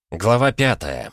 Глава 5.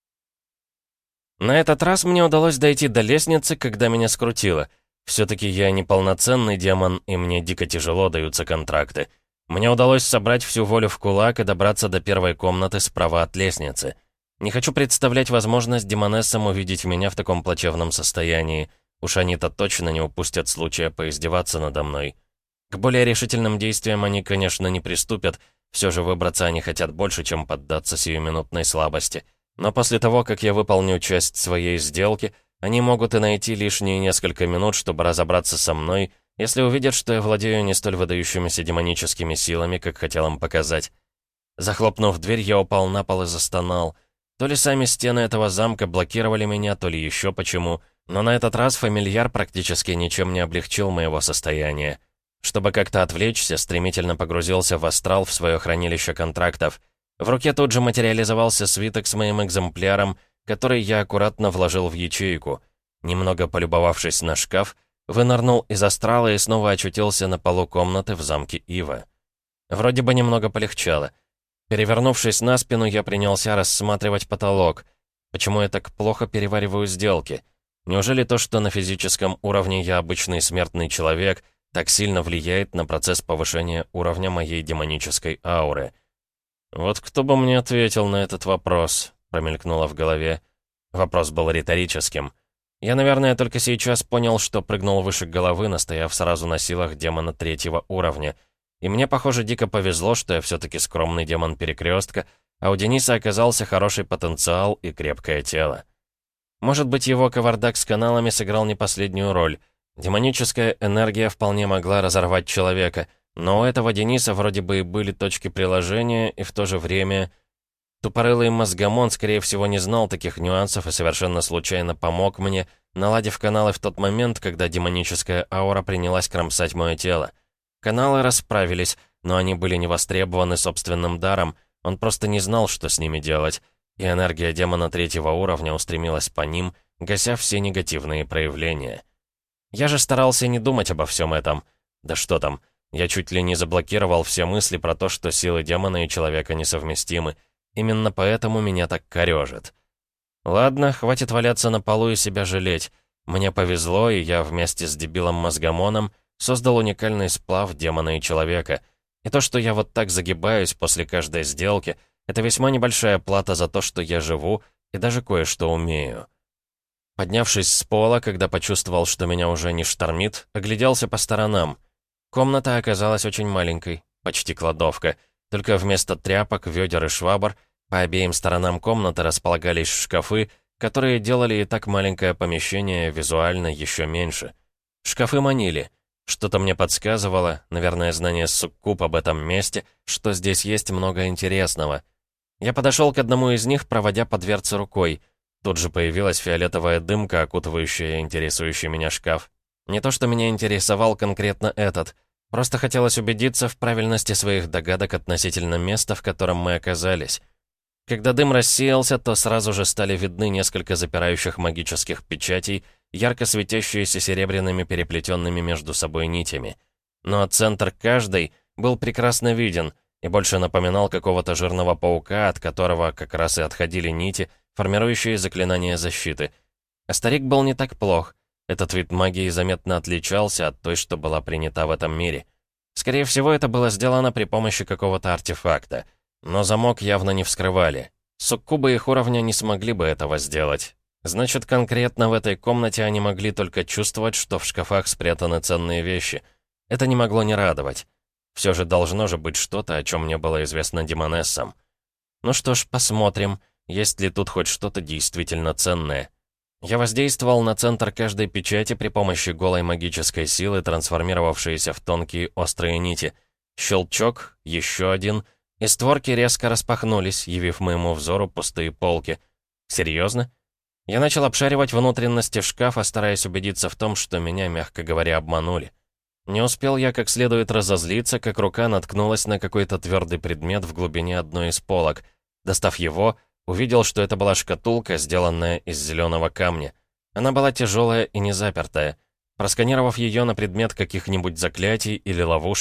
На этот раз мне удалось дойти до лестницы, когда меня скрутило. Все-таки я не полноценный демон, и мне дико тяжело даются контракты. Мне удалось собрать всю волю в кулак и добраться до первой комнаты справа от лестницы. Не хочу представлять возможность демонессам увидеть меня в таком плачевном состоянии. Уж они-то точно не упустят случая поиздеваться надо мной. К более решительным действиям они, конечно, не приступят. Все же выбраться они хотят больше, чем поддаться сиюминутной слабости. Но после того, как я выполню часть своей сделки, они могут и найти лишние несколько минут, чтобы разобраться со мной, если увидят, что я владею не столь выдающимися демоническими силами, как хотел им показать. Захлопнув дверь, я упал на пол и застонал. То ли сами стены этого замка блокировали меня, то ли еще почему, но на этот раз фамильяр практически ничем не облегчил моего состояния. Чтобы как-то отвлечься, стремительно погрузился в астрал в свое хранилище контрактов. В руке тут же материализовался свиток с моим экземпляром, который я аккуратно вложил в ячейку. Немного полюбовавшись на шкаф, вынырнул из астрала и снова очутился на полу комнаты в замке Ива. Вроде бы немного полегчало. Перевернувшись на спину, я принялся рассматривать потолок. Почему я так плохо перевариваю сделки? Неужели то, что на физическом уровне я обычный смертный человек, так сильно влияет на процесс повышения уровня моей демонической ауры? «Вот кто бы мне ответил на этот вопрос?» — промелькнуло в голове. Вопрос был риторическим. Я, наверное, только сейчас понял, что прыгнул выше головы, настояв сразу на силах демона 3-го уровня. И мне, похоже, дико повезло, что я все-таки скромный демон Перекрестка, а у Дениса оказался хороший потенциал и крепкое тело. Может быть, его кавардак с каналами сыграл не последнюю роль. Демоническая энергия вполне могла разорвать человека, но у этого Дениса вроде бы и были точки приложения, и в то же время... Тупорылый мозгомон, скорее всего, не знал таких нюансов и совершенно случайно помог мне, наладив каналы в тот момент, когда демоническая аура принялась кромсать мое тело. Каналы расправились, но они были не востребованы собственным даром, он просто не знал, что с ними делать, и энергия демона 3-го уровня устремилась по ним, гася все негативные проявления. Я же старался не думать обо всем этом. Да что там, я чуть ли не заблокировал все мысли про то, что силы демона и человека несовместимы. Именно поэтому меня так корёжит. Ладно, хватит валяться на полу и себя жалеть. Мне повезло, и я вместе с дебилом-мозгомоном создал уникальный сплав демона и человека. И то, что я вот так загибаюсь после каждой сделки, это весьма небольшая плата за то, что я живу и даже кое-что умею. Поднявшись с пола, когда почувствовал, что меня уже не штормит, огляделся по сторонам. Комната оказалась очень маленькой, почти кладовка. Только вместо тряпок, ведер и швабр по обеим сторонам комнаты располагались шкафы, которые делали и так маленькое помещение визуально еще меньше. Шкафы манили. Что-то мне подсказывало, наверное, знание суккуб об этом месте, что здесь есть много интересного. Я подошел к одному из них, проводя по дверце рукой. Тут же появилась фиолетовая дымка, окутывающая интересующий меня шкаф. Не то, что меня интересовал конкретно этот. Просто хотелось убедиться в правильности своих догадок относительно места, в котором мы оказались. Когда дым рассеялся, то сразу же стали видны несколько запирающих магических печатей, ярко светящиеся серебряными переплетенными между собой нитями. Но центр каждой был прекрасно виден и больше напоминал какого-то жирного паука, от которого как раз и отходили нити, формирующие заклинания защиты. А старик был не так плох. Этот вид магии заметно отличался от той, что была принята в этом мире. Скорее всего, это было сделано при помощи какого-то артефакта. Но замок явно не вскрывали. Суккубы их уровня не смогли бы этого сделать. Значит, конкретно в этой комнате они могли только чувствовать, что в шкафах спрятаны ценные вещи. Это не могло не радовать. Все же должно же быть что-то, о чем мне было известно демонессам. Ну что ж, посмотрим, есть ли тут хоть что-то действительно ценное. Я воздействовал на центр каждой печати при помощи голой магической силы, трансформировавшейся в тонкие острые нити. Щелчок, еще один, и створки резко распахнулись, явив моему взору пустые полки. Серьезно? Я начал обшаривать внутренности шкафа, стараясь убедиться в том, что меня, мягко говоря, обманули. Не успел я как следует разозлиться, как рука наткнулась на какой-то твердый предмет в глубине одной из полок. Достав его, увидел, что это была шкатулка, сделанная из зеленого камня. Она была тяжелая и не запертая. Просканировав ее на предмет каких-нибудь заклятий или ловушек,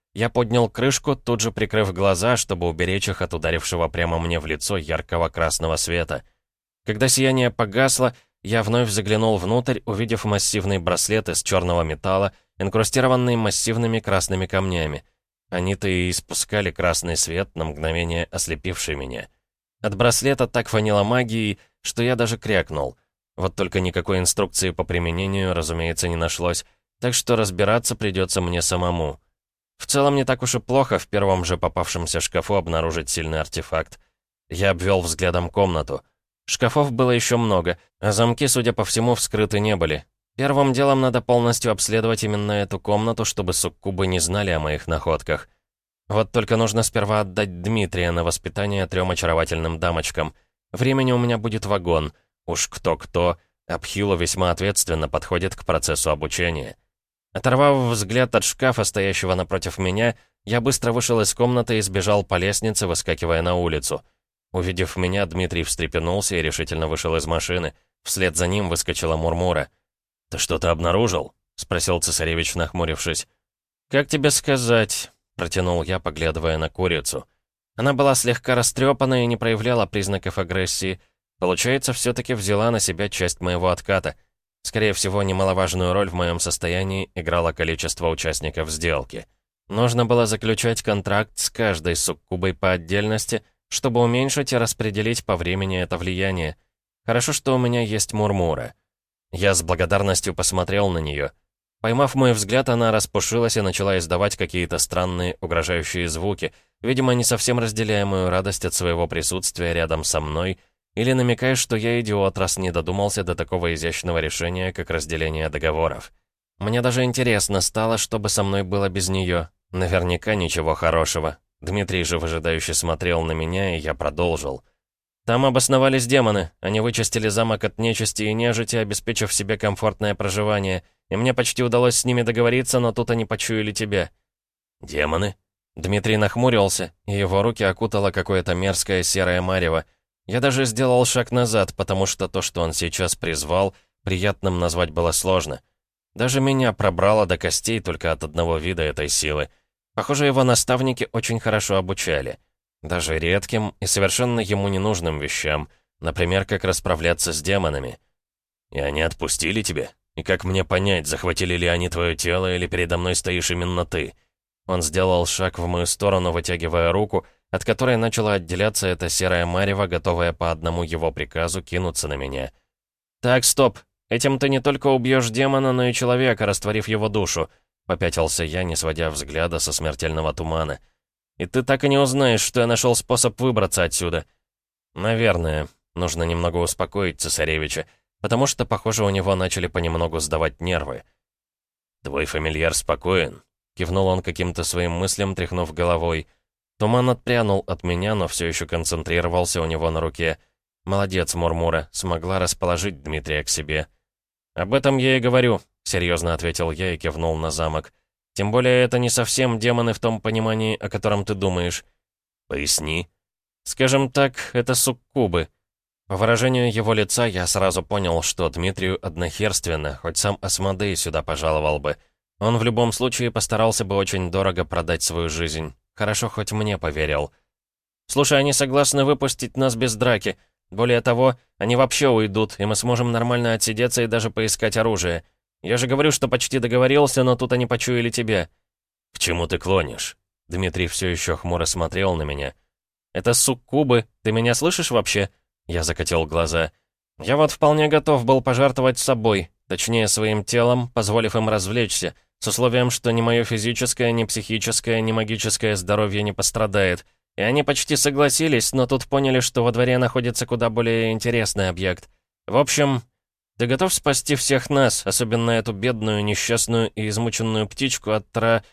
Я поднял крышку, тут же прикрыв глаза, чтобы уберечь их от ударившего прямо мне в лицо яркого красного света. Когда сияние погасло, я вновь заглянул внутрь, увидев массивный браслет из черного металла, инкрустированный массивными красными камнями. Они-то и испускали красный свет, на мгновение ослепивший меня. От браслета так фанило магией, что я даже крякнул. Вот только никакой инструкции по применению, разумеется, не нашлось, так что разбираться придется мне самому. В целом не так уж и плохо в первом же попавшемся шкафу обнаружить сильный артефакт. Я обвел взглядом комнату. Шкафов было еще много, а замки, судя по всему, вскрыты не были. Первым делом надо полностью обследовать именно эту комнату, чтобы суккубы не знали о моих находках. Вот только нужно сперва отдать Дмитрия на воспитание 3 очаровательным дамочкам. Времени у меня будет вагон. Уж кто-кто, Абхилу весьма ответственно подходит к процессу обучения. Оторвав взгляд от шкафа, стоящего напротив меня, я быстро вышел из комнаты и сбежал по лестнице, выскакивая на улицу. Увидев меня, Дмитрий встрепенулся и решительно вышел из машины. Вслед за ним выскочила Мурмура. «Ты что-то обнаружил?» — спросил цесаревич, нахмурившись. «Как тебе сказать?» — протянул я, поглядывая на курицу. Она была слегка растрепана и не проявляла признаков агрессии. Получается, все-таки взяла на себя часть моего отката. Скорее всего, немаловажную роль в моем состоянии играло количество участников сделки. Нужно было заключать контракт с каждой суккубой по отдельности, чтобы уменьшить и распределить по времени это влияние. Хорошо, что у меня есть Мурмура. Я с благодарностью посмотрел на нее. Поймав мой взгляд, она распушилась и начала издавать какие-то странные, угрожающие звуки, видимо, не совсем разделяя мою радость от своего присутствия рядом со мной, или намекая, что я идиот, раз не додумался до такого изящного решения, как разделение договоров. Мне даже интересно стало, что бы со мной было без нее. Наверняка ничего хорошего. Дмитрий же выжидающе смотрел на меня, и я продолжил. Там обосновались демоны. Они вычистили замок от нечисти и нежити, обеспечив себе комфортное проживание. И мне почти удалось с ними договориться, но тут они почуяли тебя. «Демоны?» Дмитрий нахмурился, и его руки окутало какое-то мерзкое серое марево. Я даже сделал шаг назад, потому что то, что он сейчас призвал, приятным назвать было сложно. Даже меня пробрало до костей только от одного вида этой силы. Похоже, его наставники очень хорошо обучали. Даже редким и совершенно ему ненужным вещам, например, как расправляться с демонами. «И они отпустили тебя? И как мне понять, захватили ли они твое тело, или передо мной стоишь именно ты?» Он сделал шаг в мою сторону, вытягивая руку, от которой начала отделяться эта серая марево, готовая по одному его приказу кинуться на меня. «Так, стоп. Этим ты не только убьешь демона, но и человека, растворив его душу», — попятился я, не сводя взгляда со смертельного тумана. «И ты так и не узнаешь, что я нашел способ выбраться отсюда». «Наверное. Нужно немного успокоить цесаревича, потому что, похоже, у него начали понемногу сдавать нервы». «Твой фамильяр спокоен», — кивнул он каким-то своим мыслям, тряхнув головой. Туман отпрянул от меня, но все еще концентрировался у него на руке. «Молодец, Мурмура, смогла расположить Дмитрия к себе». «Об этом я и говорю», — серьезно ответил я и кивнул на замок. «Тем более это не совсем демоны в том понимании, о котором ты думаешь». «Поясни». «Скажем так, это суккубы». По выражению его лица я сразу понял, что Дмитрию однохерственно, хоть сам Асмодей сюда пожаловал бы. Он в любом случае постарался бы очень дорого продать свою жизнь. Хорошо, хоть мне поверил. «Слушай, они согласны выпустить нас без драки. Более того, они вообще уйдут, и мы сможем нормально отсидеться и даже поискать оружие. Я же говорю, что почти договорился, но тут они почуяли тебя». «К чему ты клонишь?» Дмитрий все еще хмуро смотрел на меня. «Это суккубы. Ты меня слышишь вообще?» Я закатил глаза. «Я вот вполне готов был пожертвовать собой, точнее своим телом, позволив им развлечься, с условием, что ни мое физическое, ни психическое, ни магическое здоровье не пострадает. И они почти согласились, но тут поняли, что во дворе находится куда более интересный объект. В общем, ты готов спасти всех нас, особенно эту бедную, несчастную и измученную птичку от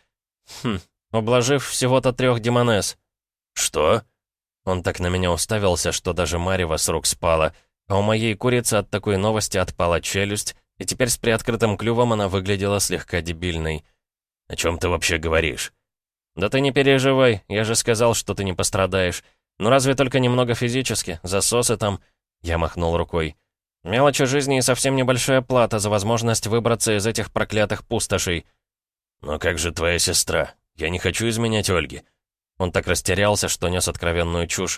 ублажив всего-то 3 демонесс?» «Что?» Он так на меня уставился, что даже марево с рук спала, а у моей курицы от такой новости отпала челюсть, и теперь с приоткрытым клювом она выглядела слегка дебильной. «О чем ты вообще говоришь?» «Да ты не переживай, я же сказал, что ты не пострадаешь. Ну разве только немного физически, засосы там...» Я махнул рукой. «Мелочи жизни и совсем небольшая плата за возможность выбраться из этих проклятых пустошей». «Но как же твоя сестра? Я не хочу изменять Ольге». Он так растерялся, что нес откровенную чушь.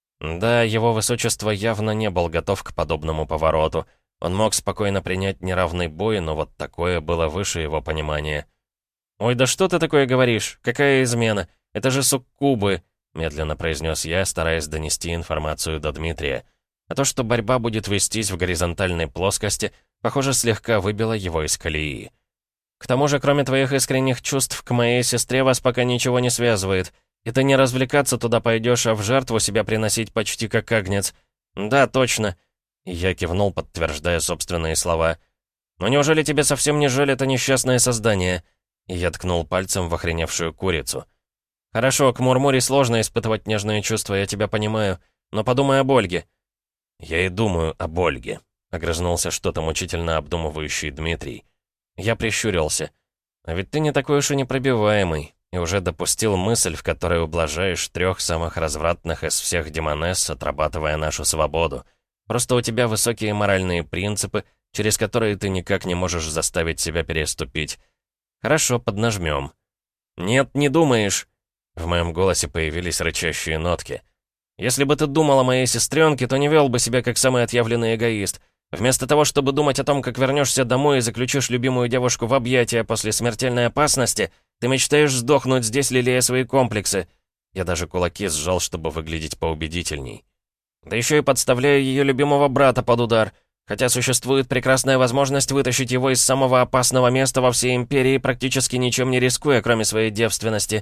Да, его высочество явно не был готов к подобному повороту. Он мог спокойно принять неравный бой, но вот такое было выше его понимания. «Ой, да что ты такое говоришь? Какая измена? Это же суккубы!» — медленно произнес я, стараясь донести информацию до Дмитрия. А то, что борьба будет вестись в горизонтальной плоскости, похоже, слегка выбило его из колеи. «К тому же, кроме твоих искренних чувств к моей сестре, вас пока ничего не связывает. И ты не развлекаться туда пойдешь, а в жертву себя приносить почти как агнец. Да, точно». И я кивнул, подтверждая собственные слова. «Но неужели тебе совсем не жаль это несчастное создание?» И я ткнул пальцем в охреневшую курицу. «Хорошо, к Мурмуре сложно испытывать нежные чувства, я тебя понимаю. Но подумай об Ольге». «Я и думаю об Ольге», — огрызнулся что-то мучительно обдумывающий Дмитрий. Я прищурился. «А ведь ты не такой уж и непробиваемый, и уже допустил мысль, в которой ублажаешь 3 самых развратных из всех демонесс, отрабатывая нашу свободу. Просто у тебя высокие моральные принципы, через которые ты никак не можешь заставить себя переступить. Хорошо, поднажмем». «Нет, не думаешь!» В моем голосе появились рычащие нотки. «Если бы ты думал о моей сестренке, то не вел бы себя как самый отъявленный эгоист. Вместо того, чтобы думать о том, как вернешься домой и заключишь любимую девушку в объятия после смертельной опасности, ты мечтаешь сдохнуть здесь, лелея свои комплексы». Я даже кулаки сжал, чтобы выглядеть поубедительней. «Да еще и подставляя ее любимого брата под удар. Хотя существует прекрасная возможность вытащить его из самого опасного места во всей Империи, практически ничем не рискуя, кроме своей девственности».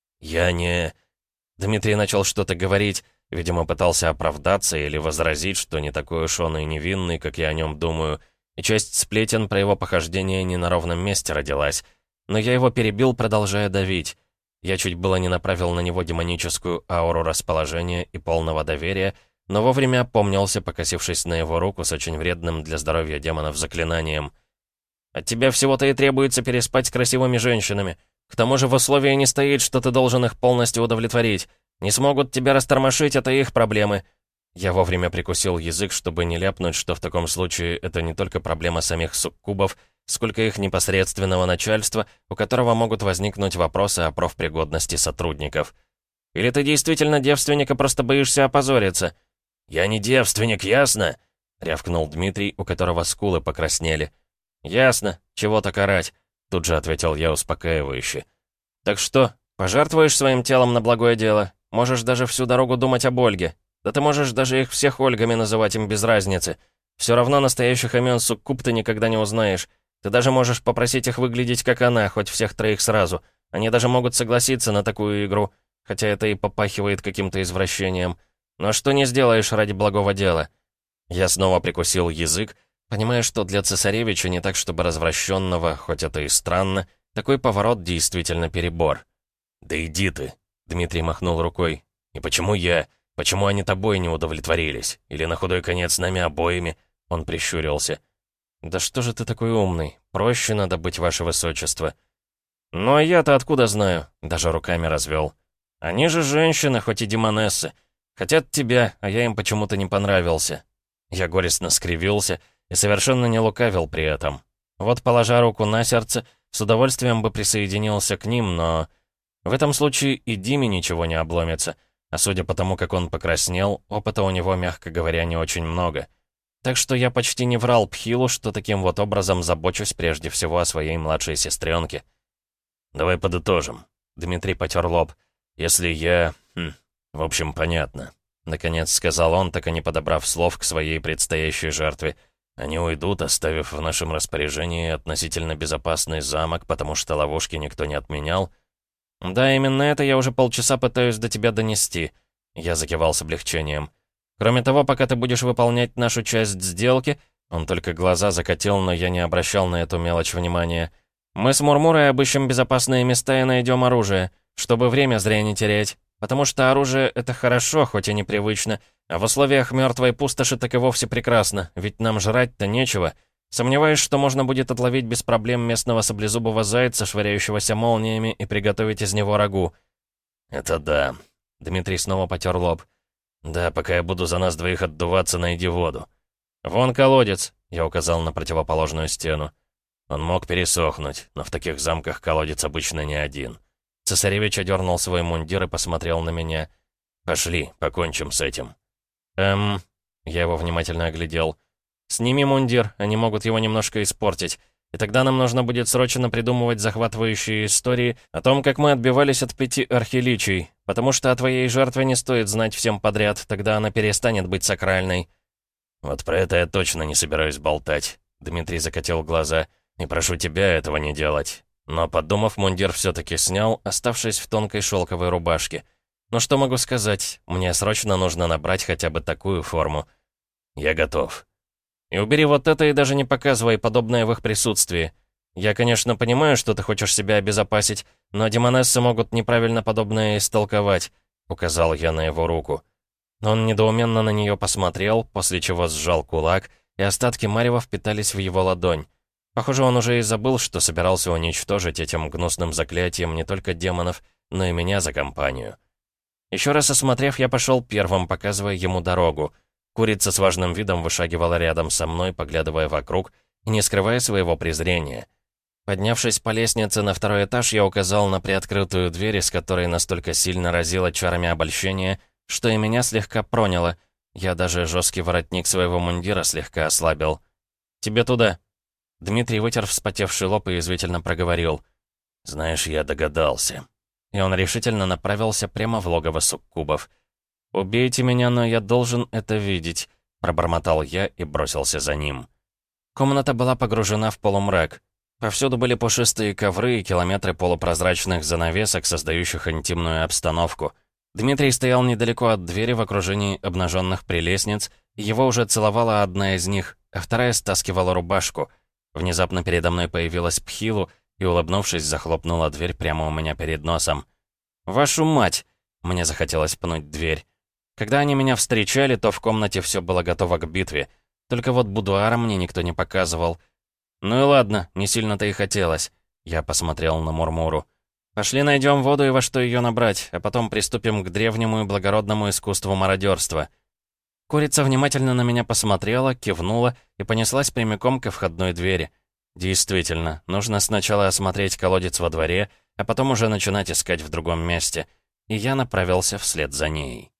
«Я не...» Дмитрий начал что-то говорить, видимо, пытался оправдаться или возразить, что не такой уж он и невинный, как я о нем думаю, и часть сплетен про его похождение не на ровном месте родилась. Но я его перебил, продолжая давить. Я чуть было не направил на него демоническую ауру расположения и полного доверия, но вовремя опомнился, покосившись на его руку с очень вредным для здоровья демонов заклинанием. «От тебя всего-то и требуется переспать с красивыми женщинами. К тому же в условии не стоит, что ты должен их полностью удовлетворить. Не смогут тебя растормошить, это их проблемы». Я вовремя прикусил язык, чтобы не ляпнуть, что в таком случае это не только проблема самих суккубов, сколько их непосредственного начальства, у которого могут возникнуть вопросы о профпригодности сотрудников. «Или ты действительно девственник и просто боишься опозориться?» «Я не девственник, ясно?» — рявкнул Дмитрий, у которого скулы покраснели. «Ясно. Чего так орать?» — тут же ответил я успокаивающе. «Так что, пожертвуешь своим телом на благое дело? Можешь даже всю дорогу думать об Ольге. Да ты можешь даже их всех Ольгами называть, им без разницы. Все равно настоящих имен суккуб ты никогда не узнаешь. Ты даже можешь попросить их выглядеть как она, хоть всех 3 сразу. Они даже могут согласиться на такую игру, хотя это и попахивает каким-то извращением. Но что не сделаешь ради благого дела?» Я снова прикусил язык, понимая, что для цесаревича не так, чтобы развращенного, хоть это и странно, такой поворот действительно перебор. «Да иди ты!» — Дмитрий махнул рукой. «И почему я? Почему они тобой не удовлетворились? Или на худой конец нами обоими?» Он прищурился. «Да что же ты такой умный? Проще надо быть, ваше высочество». «Ну а я-то откуда знаю?» — даже руками развел. «Они же женщины, хоть и демонессы. Хотят тебя, а я им почему-то не понравился». Я горестно скривился и совершенно не лукавил при этом. Вот, положа руку на сердце, с удовольствием бы присоединился к ним, но... В этом случае и Диме ничего не обломится, а судя по тому, как он покраснел, опыта у него, мягко говоря, не очень много. Так что я почти не врал Пхилу, что таким вот образом забочусь прежде всего о своей младшей сестренке. «Давай подытожим». Дмитрий потер лоб. «Если я... в общем, понятно». Наконец сказал он, так и не подобрав слов к своей предстоящей жертве. «Они уйдут, оставив в нашем распоряжении относительно безопасный замок, потому что ловушки никто не отменял». «Да, именно это я уже полчаса пытаюсь до тебя донести», — я закивал с облегчением. «Кроме того, пока ты будешь выполнять нашу часть сделки...» Он только глаза закатил, но я не обращал на эту мелочь внимания. «Мы с Мурмурой обыщем безопасные места и найдем оружие, чтобы время зря не терять. Потому что оружие — это хорошо, хоть и непривычно, а в условиях мертвой пустоши так и вовсе прекрасно, ведь нам жрать-то нечего. Сомневаюсь, что можно будет отловить без проблем местного саблезубого зайца, швыряющегося молниями, и приготовить из него рагу». «Это да». Дмитрий снова потер лоб. «Да, пока я буду за нас 2 отдуваться, найди воду». «Вон колодец», — я указал на противоположную стену. Он мог пересохнуть, но в таких замках колодец обычно не один. Цесаревич одернул свой мундир и посмотрел на меня. «Пошли, покончим с этим». Я его внимательно оглядел. «Сними мундир, они могут его немножко испортить. И тогда нам нужно будет срочно придумывать захватывающие истории о том, как мы отбивались от 5 архиличий, потому что о твоей жертве не стоит знать всем подряд, тогда она перестанет быть сакральной». «Вот про это я точно не собираюсь болтать», — Дмитрий закатил глаза. «И прошу тебя этого не делать». Но, подумав, мундир все-таки снял, оставшись в тонкой шелковой рубашке. «Ну что могу сказать? Мне срочно нужно набрать хотя бы такую форму». «Я готов». «И убери вот это и даже не показывай подобное в их присутствии. Я, конечно, понимаю, что ты хочешь себя обезопасить, но демонессы могут неправильно подобное истолковать», — указал я на его руку. Он недоуменно на нее посмотрел, после чего сжал кулак, и остатки марева впитались в его ладонь. Похоже, он уже и забыл, что собирался уничтожить этим гнусным заклятием не только демонов, но и меня за компанию. Еще раз осмотрев, я пошел первым, показывая ему дорогу. Курица с важным видом вышагивала рядом со мной, поглядывая вокруг и не скрывая своего презрения. Поднявшись по лестнице на 2-й этаж, я указал на приоткрытую дверь, из которой настолько сильно разило чарами обольщения, что и меня слегка проняло. Я даже жесткий воротник своего мундира слегка ослабил. «Тебе туда». Дмитрий вытер вспотевший лоб и язвительно проговорил. «Знаешь, я догадался». И он решительно направился прямо в логово суккубов. «Убейте меня, но я должен это видеть», — пробормотал я и бросился за ним. Комната была погружена в полумрак. Повсюду были пушистые ковры и километры полупрозрачных занавесок, создающих интимную обстановку. Дмитрий стоял недалеко от двери в окружении обнаженных прелестниц, и его уже целовала одна из них, а вторая стаскивала рубашку. Внезапно передо мной появилась Пхилу и, улыбнувшись, захлопнула дверь прямо у меня перед носом. «Вашу мать!» — мне захотелось пнуть дверь. Когда они меня встречали, то в комнате все было готово к битве. Только вот будуара мне никто не показывал. «Ну и ладно, не сильно-то и хотелось». Я посмотрел на Мурмуру. «Пошли найдем воду и во что ее набрать, а потом приступим к древнему и благородному искусству мародерства». Курица внимательно на меня посмотрела, кивнула и понеслась прямиком ко входной двери. Действительно, нужно сначала осмотреть колодец во дворе, а потом уже начинать искать в другом месте. И я направился вслед за ней.